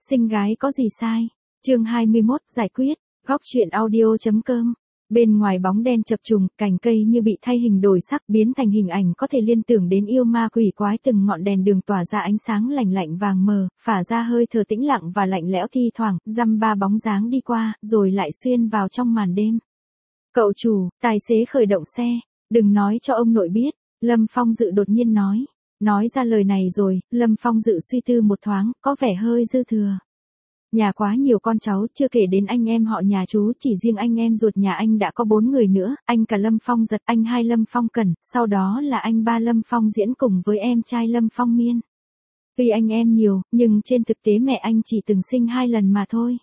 Xinh gái có gì sai? Chương 21 giải quyết. Góc truyện audio.com. Bên ngoài bóng đen chập trùng, cành cây như bị thay hình đổi sắc biến thành hình ảnh có thể liên tưởng đến yêu ma quỷ quái, từng ngọn đèn đường tỏa ra ánh sáng lạnh lạnh vàng mờ, phả ra hơi thở tĩnh lặng và lạnh lẽo, thi thoảng dăm ba bóng dáng đi qua, rồi lại xuyên vào trong màn đêm. Cậu chủ, tài xế khởi động xe, đừng nói cho ông nội biết, Lâm Phong Dự đột nhiên nói. Nói ra lời này rồi, Lâm Phong Dự suy tư một thoáng, có vẻ hơi dư thừa. Nhà quá nhiều con cháu, chưa kể đến anh em họ nhà chú, chỉ riêng anh em ruột nhà anh đã có 4 người nữa, anh cả Lâm Phong Giật, anh hai Lâm Phong Cẩn, sau đó là anh ba Lâm Phong Diễn cùng với em trai Lâm Phong Miên. Tuy anh em nhiều, nhưng trên thực tế mẹ anh chỉ từng sinh 2 lần mà thôi.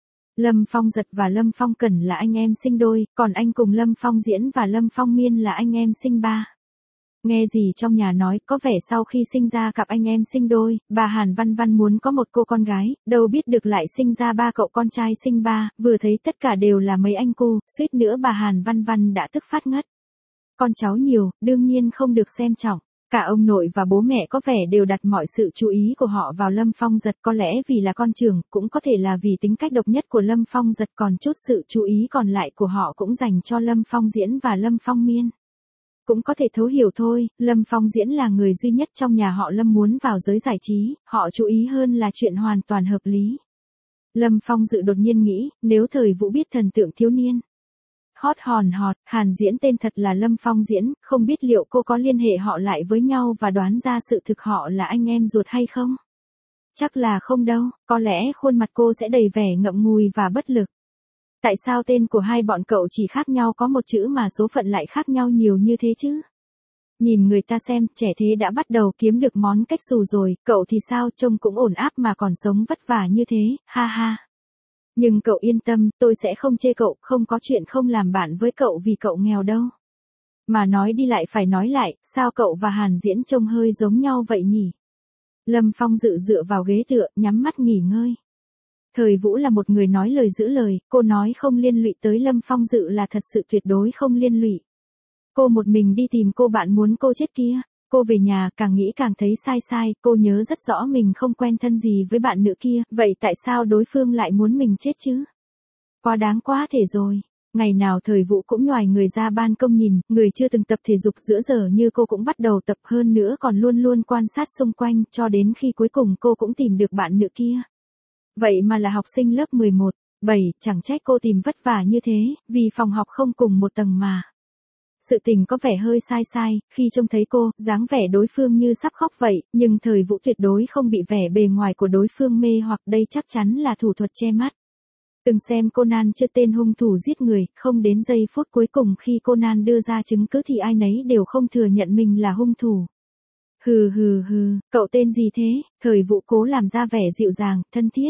Lâm Phong Giật và Lâm Phong Cẩn là anh em sinh đôi, còn anh cùng Lâm Phong Diễn và Lâm Phong Miên là anh em sinh ba. Nghe gì trong nhà nói, có vẻ sau khi sinh ra cặp anh em sinh đôi, bà Hàn Văn Văn muốn có một cô con gái, đâu biết được lại sinh ra 3 cậu con trai sinh ba, vừa thấy tất cả đều là mấy anh cu, suýt nữa bà Hàn Văn Văn đã tức phát ngất. Con cháu nhiều, đương nhiên không được xem trọng. Cả ông nội và bố mẹ có vẻ đều đặt mọi sự chú ý của họ vào Lâm Phong Giật, có lẽ vì là con trưởng, cũng có thể là vì tính cách độc nhất của Lâm Phong Giật, còn chút sự chú ý còn lại của họ cũng dành cho Lâm Phong Diễn và Lâm Phong Miên. Cũng có thể thấu hiểu thôi, Lâm Phong Diễn là người duy nhất trong nhà họ Lâm muốn vào giới giải trí, họ chú ý hơn là chuyện hoàn toàn hợp lý. Lâm Phong Dự đột nhiên nghĩ, nếu thời Vũ biết thần tượng thiếu niên hot hòn hot, Hàn Diễn tên thật là Lâm Phong Diễn, không biết liệu cô có liên hệ họ lại với nhau và đoán ra sự thực họ là anh em ruột hay không? Chắc là không đâu, có lẽ khuôn mặt cô sẽ đầy vẻ ngậm ngùi và bất lực. Tại sao tên của hai bọn cậu chỉ khác nhau có một chữ mà số phận lại khác nhau nhiều như thế chứ? Nhìn người ta xem, trẻ thế đã bắt đầu kiếm được món cách xù rồi, cậu thì sao, trông cũng ổn áp mà còn sống vất vả như thế, ha ha. Nhưng cậu yên tâm, tôi sẽ không chê cậu, không có chuyện không làm bạn với cậu vì cậu nghèo đâu. Mà nói đi lại phải nói lại, sao cậu và Hàn Diễn trông hơi giống nhau vậy nhỉ? Lâm Phong Dự dựa vào ghế tựa, nhắm mắt nghỉ ngơi. Thời Vũ là một người nói lời giữ lời, cô nói không liên lụy tới Lâm Phong Dự là thật sự tuyệt đối không liên lụy. Cô một mình đi tìm cô bạn muốn cô chết kia, cô về nhà càng nghĩ càng thấy sai, cô nhớ rất rõ mình không quen thân gì với bạn nữ kia, vậy tại sao đối phương lại muốn mình chết chứ? Quá đáng quá thể rồi. Ngày nào Thời Vũ cũng nhoài người ra ban công nhìn, người chưa từng tập thể dục giữa giờ như cô cũng bắt đầu tập, hơn nữa còn luôn luôn quan sát xung quanh, cho đến khi cuối cùng cô cũng tìm được bạn nữ kia. Vậy mà là học sinh lớp 11, 7, chẳng trách cô tìm vất vả như thế, vì phòng học không cùng một tầng mà. Sự tình có vẻ hơi sai, khi trông thấy cô, dáng vẻ đối phương như sắp khóc vậy, nhưng Thời Vũ tuyệt đối không bị vẻ bề ngoài của đối phương mê hoặc, đây chắc chắn là thủ thuật che mắt. Từng xem Conan chưa, tên hung thủ giết người, không đến giây phút cuối cùng khi Conan đưa ra chứng cứ thì ai nấy đều không thừa nhận mình là hung thủ. Hừ, cậu tên gì thế? Thời Vũ cố làm ra vẻ dịu dàng, thân thiết.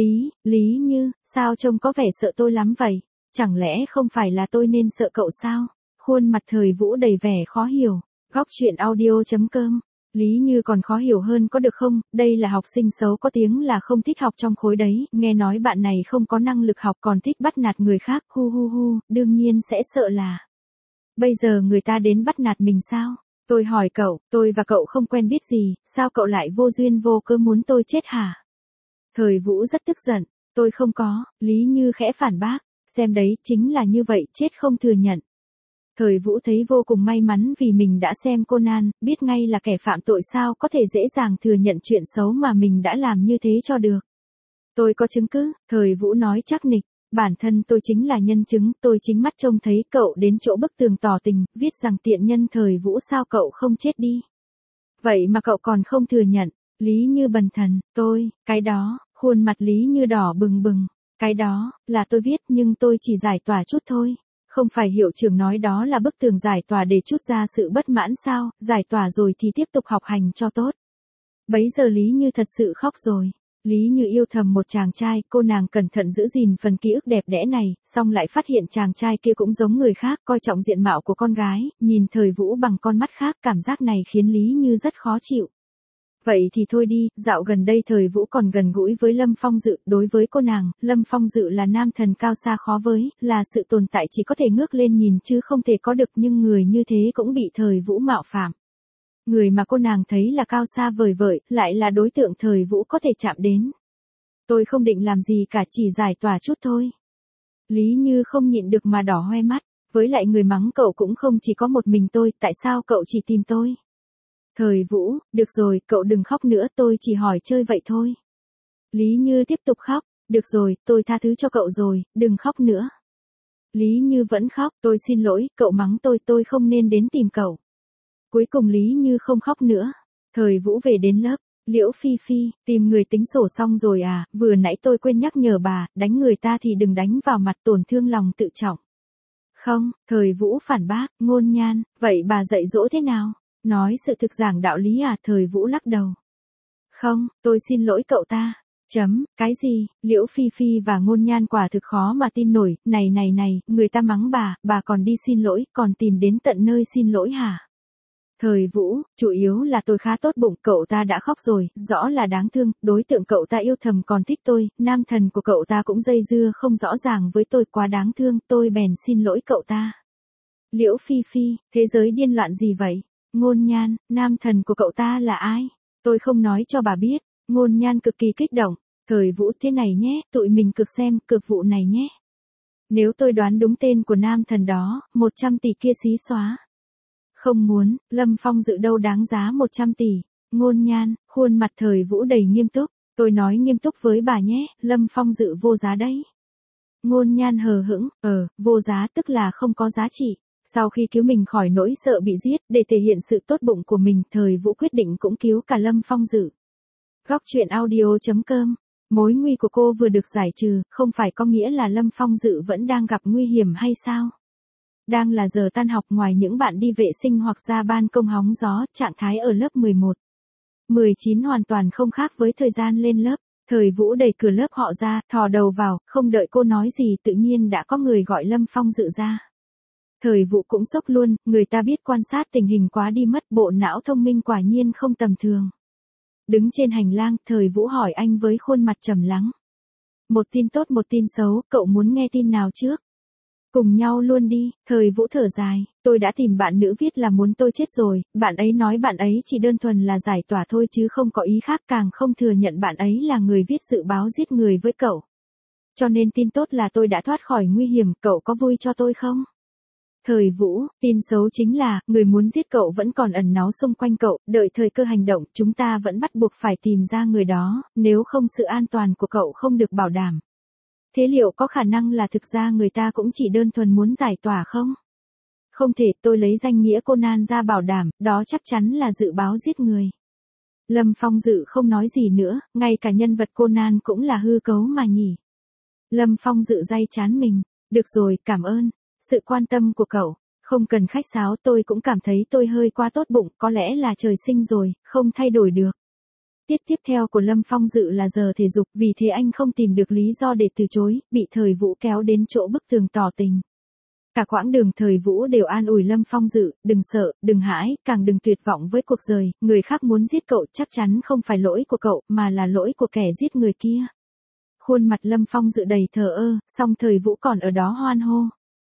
Lý Như, sao trông có vẻ sợ tôi lắm vậy? Chẳng lẽ không phải là tôi nên sợ cậu sao? Khuôn mặt Thời Vũ đầy vẻ khó hiểu. Góc truyện audio.com. Lý Như còn khó hiểu hơn có được không? Đây là học sinh xấu có tiếng là không thích học trong khối đấy, nghe nói bạn này không có năng lực học còn thích bắt nạt người khác, hu, đương nhiên sẽ sợ là. Bây giờ người ta đến bắt nạt mình sao? Tôi hỏi cậu, tôi và cậu không quen biết gì, sao cậu lại vô duyên vô cớ muốn tôi chết hả? Thời Vũ rất tức giận, tôi không có, Lý Như khẽ phản bác, xem đấy, chính là như vậy, chết không thừa nhận. Thời Vũ thấy vô cùng may mắn vì mình đã xem Conan, biết ngay là kẻ phạm tội, sao có thể dễ dàng thừa nhận chuyện xấu mà mình đã làm như thế cho được. Tôi có chứng cứ, Thời Vũ nói chắc nịch, bản thân tôi chính là nhân chứng, tôi chính mắt trông thấy cậu đến chỗ bức tường tỏ tình, viết rằng tiện nhân. Thời Vũ, sao cậu không chết đi? Vậy mà cậu còn không thừa nhận. Lý Như bần thần, cái đó, khuôn mặt Lý Như đỏ bừng, cái đó, là tôi viết nhưng tôi chỉ giải tỏa chút thôi. Không phải hiệu trưởng nói đó là bức tường giải tỏa để trút ra sự bất mãn sao, giải tỏa rồi thì tiếp tục học hành cho tốt. Bấy giờ Lý Như thật sự khóc rồi. Lý Như yêu thầm một chàng trai, cô nàng cẩn thận giữ gìn phần ký ức đẹp đẽ này, xong lại phát hiện chàng trai kia cũng giống người khác, coi trọng diện mạo của con gái, nhìn Thời Vũ bằng con mắt khác, cảm giác này khiến Lý Như rất khó chịu. Vậy thì thôi đi, dạo gần đây Thời Vũ còn gần gũi với Lâm Phong Dự, đối với cô nàng, Lâm Phong Dự là nam thần cao xa khó với, là sự tồn tại chỉ có thể ngước lên nhìn chứ không thể có được, nhưng người như thế cũng bị Thời Vũ mạo phạm. Người mà cô nàng thấy là cao xa vời vợi, lại là đối tượng Thời Vũ có thể chạm đến. Tôi không định làm gì cả, chỉ giải tỏa chút thôi. Lý Như không nhịn được mà đỏ hoe mắt, với lại người mắng cậu cũng không chỉ có một mình tôi, tại sao cậu chỉ tìm tôi? Thời Vũ, được rồi, cậu đừng khóc nữa, tôi chỉ hỏi chơi vậy thôi. Lý Như tiếp tục khóc, được rồi, tôi tha thứ cho cậu rồi, đừng khóc nữa. Lý Như vẫn khóc, tôi xin lỗi, cậu mắng tôi không nên đến tìm cậu. Cuối cùng Lý Như không khóc nữa. Thời Vũ về đến lớp, Liễu Phi Phi, tìm người tính sổ xong rồi à, vừa nãy tôi quên nhắc nhở bà, đánh người ta thì đừng đánh vào mặt, tổn thương lòng tự trọng. Không, Thời Vũ phản bác, Ngôn Nhan, vậy bà dạy dỗ thế nào? Nói sự thực giảng đạo lý à? Thời Vũ lắc đầu. Không, tôi xin lỗi cậu ta. Cái gì? Liễu Phi Phi và Ngôn Nhan quả thực khó mà tin nổi, này, người ta mắng bà còn đi xin lỗi, còn tìm đến tận nơi xin lỗi hả? Thời Vũ, chủ yếu là tôi khá tốt bụng, cậu ta đã khóc rồi, rõ là đáng thương, đối tượng cậu ta yêu thầm còn thích tôi, nam thần của cậu ta cũng dây dưa không rõ ràng với tôi, quá đáng thương, tôi bèn xin lỗi cậu ta. Liễu Phi Phi, thế giới điên loạn gì vậy? Ngôn Nhan, nam thần của cậu ta là ai? Tôi không nói cho bà biết. Ngôn Nhan cực kỳ kích động. Thời Vũ, thế này nhé, tụi mình cược vụ này nhé. Nếu tôi đoán đúng tên của nam thần đó, 100 tỷ kia xí xóa. Không muốn, Lâm Phong Dự đâu đáng giá 100 tỷ. Ngôn Nhan, khuôn mặt Thời Vũ đầy nghiêm túc. Tôi nói nghiêm túc với bà nhé, Lâm Phong Dự vô giá đấy. Ngôn Nhan hờ hững, vô giá tức là không có giá trị. Sau khi cứu mình khỏi nỗi sợ bị giết, để thể hiện sự tốt bụng của mình, Thời Vũ quyết định cũng cứu cả Lâm Phong Dự. Góc truyện audio.com. Mối nguy của cô vừa được giải trừ, không phải có nghĩa là Lâm Phong Dự vẫn đang gặp nguy hiểm hay sao? Đang là giờ tan học, ngoài những bạn đi vệ sinh hoặc ra ban công hóng gió, trạng thái ở lớp 11, 19 hoàn toàn không khác với thời gian lên lớp. Thời Vũ đẩy cửa lớp họ ra, thò đầu vào, không đợi cô nói gì tự nhiên đã có người gọi Lâm Phong Dự ra. Thời Vũ cũng sốc luôn, người ta biết quan sát tình hình quá đi mất, bộ não thông minh quả nhiên không tầm thường. Đứng trên hành lang, Thời Vũ hỏi anh với khuôn mặt trầm lắng. Một tin tốt một tin xấu, cậu muốn nghe tin nào trước? Cùng nhau luôn đi, Thời Vũ thở dài, tôi đã tìm bạn nữ viết là muốn tôi chết rồi, bạn ấy nói bạn ấy chỉ đơn thuần là giải tỏa thôi chứ không có ý khác, càng không thừa nhận bạn ấy là người viết dự báo giết người với cậu. Cho nên tin tốt là tôi đã thoát khỏi nguy hiểm, cậu có vui cho tôi không? Thời Vũ, tin xấu chính là, người muốn giết cậu vẫn còn ẩn náu xung quanh cậu, đợi thời cơ hành động, chúng ta vẫn bắt buộc phải tìm ra người đó, nếu không sự an toàn của cậu không được bảo đảm. Thế liệu có khả năng là thực ra người ta cũng chỉ đơn thuần muốn giải tỏa không? Không thể, tôi lấy danh nghĩa Conan ra bảo đảm, đó chắc chắn là dự báo giết người. Lâm Phong Dự không nói gì nữa, ngay cả nhân vật Conan cũng là hư cấu mà nhỉ. Lâm Phong Dự day chán mình, được rồi, cảm ơn. Sự quan tâm của cậu, không cần khách sáo, tôi cũng cảm thấy tôi hơi quá tốt bụng, có lẽ là trời sinh rồi, không thay đổi được. Tiết tiếp theo của Lâm Phong Dự là giờ thể dục, vì thế anh không tìm được lý do để từ chối, bị Thời Vũ kéo đến chỗ bức tường tỏ tình. Cả quãng đường Thời Vũ đều an ủi Lâm Phong Dự, đừng sợ, đừng hãi, càng đừng tuyệt vọng với cuộc đời, người khác muốn giết cậu chắc chắn không phải lỗi của cậu, mà là lỗi của kẻ giết người kia. Khuôn mặt Lâm Phong Dự đầy thờ ơ, song Thời Vũ còn ở đó hoan hô.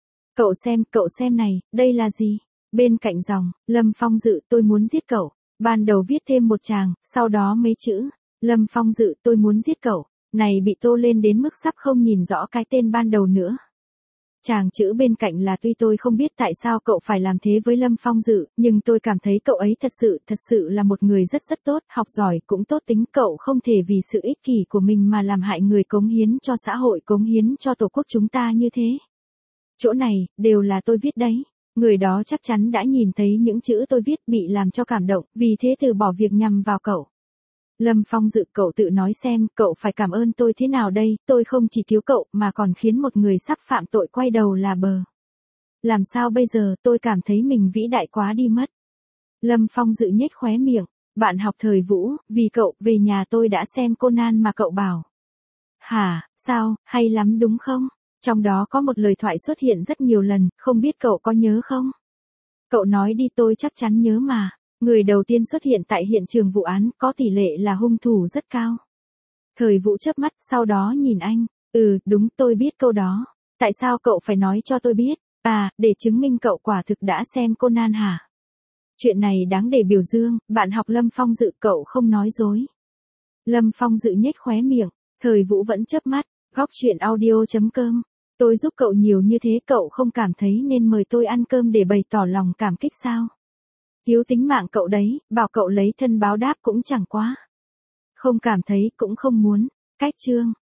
Cậu xem này, đây là gì? Bên cạnh dòng, Lâm Phong Dự, tôi muốn giết cậu. Ban đầu viết thêm một tràng, sau đó mấy chữ. Lâm Phong Dự, tôi muốn giết cậu. Này bị tô lên đến mức sắp không nhìn rõ cái tên ban đầu nữa. Tràng chữ bên cạnh là tuy tôi không biết tại sao cậu phải làm thế với Lâm Phong Dự, nhưng tôi cảm thấy cậu ấy thật sự là một người rất tốt, học giỏi cũng tốt tính, cậu không thể vì sự ích kỷ của mình mà làm hại người, cống hiến cho xã hội, cống hiến cho tổ quốc chúng ta như thế. Chỗ này, đều là tôi viết đấy. Người đó chắc chắn đã nhìn thấy những chữ tôi viết, bị làm cho cảm động, vì thế từ bỏ việc nhằm vào cậu. Lâm Phong Dự, cậu tự nói xem, cậu phải cảm ơn tôi thế nào đây, tôi không chỉ cứu cậu, mà còn khiến một người sắp phạm tội quay đầu là bờ. Làm sao bây giờ, tôi cảm thấy mình vĩ đại quá đi mất. Lâm Phong Dự nhếch khóe miệng, bạn học Thời Vũ, vì cậu, về nhà tôi đã xem Conan mà cậu bảo. Hả, sao, hay lắm đúng không? Trong đó có một lời thoại xuất hiện rất nhiều lần, không biết cậu có nhớ không? Cậu nói đi, tôi chắc chắn nhớ mà. Người đầu tiên xuất hiện tại hiện trường vụ án, có tỷ lệ là hung thủ rất cao. Thời Vũ chớp mắt, sau đó nhìn anh. Đúng, tôi biết câu đó. Tại sao cậu phải nói cho tôi biết? Để chứng minh cậu quả thực đã xem Conan hả? Chuyện này đáng để biểu dương, bạn học Lâm Phong Dự, cậu không nói dối. Lâm Phong Dự nhếch khóe miệng. Thời Vũ vẫn chớp mắt, góc chuyện audio.com. Tôi giúp cậu nhiều như thế cậu không cảm thấy nên mời tôi ăn cơm để bày tỏ lòng cảm kích sao? Cứu tính mạng cậu đấy, bảo cậu lấy thân báo đáp cũng chẳng quá. Không cảm thấy cũng không muốn. Cách chương.